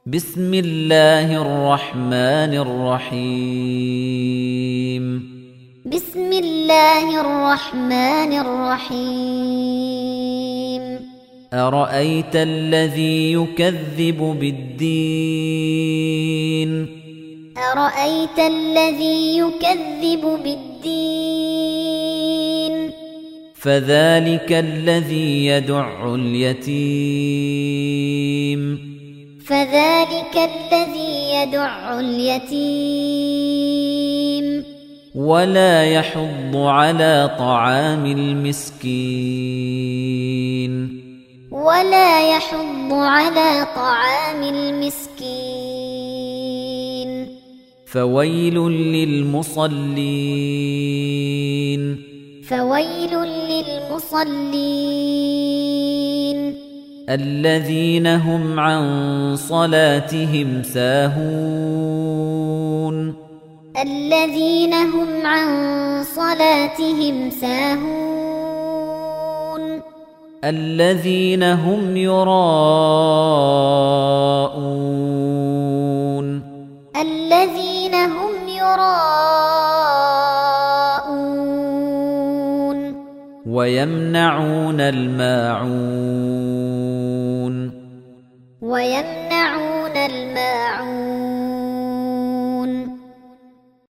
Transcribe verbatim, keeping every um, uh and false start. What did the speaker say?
بسم الله الرحمن الرحيم بسم الله الرحمن الرحيم أرأيت الذي يكذب بالدين أرأيت الذي يكذب بالدين فذلك الذي يدع اليتيم فذلك الذي يدع اليتيم ولا يحض على طعام المسكين ولا يحض على طعام المسكين فويل للمصلين فويل للمصلين الذين هم عن صلاتهم ساهون الذين هم عن صلاتهم ساهون الذين هم يراءون الذين هم يراءون ويمنعون الماعون ويمنعون الماعون